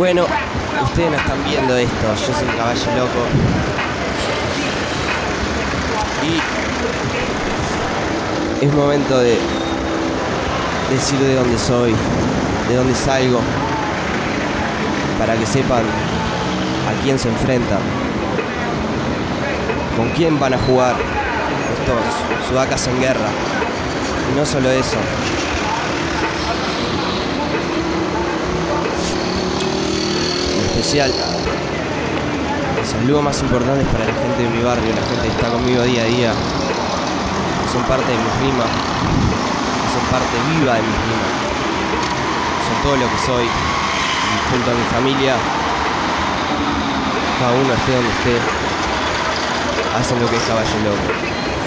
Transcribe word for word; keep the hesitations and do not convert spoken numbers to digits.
Bueno, ustedes no están viendo esto, yo soy Caballo Loco. Y es momento de decir de dónde soy, de dónde salgo, para que sepan a quién se enfrentan, con quién van a jugar estos sudacas en guerra. Y no solo eso, en especial el saludo más importante es para la gente de mi barrio, la gente que está conmigo día a día, que son parte de mis rimas, que son parte viva de mis rimas, son todo lo que soy, y junto a mi familia, cada uno esté donde esté, hacen lo que es Caballo Loco.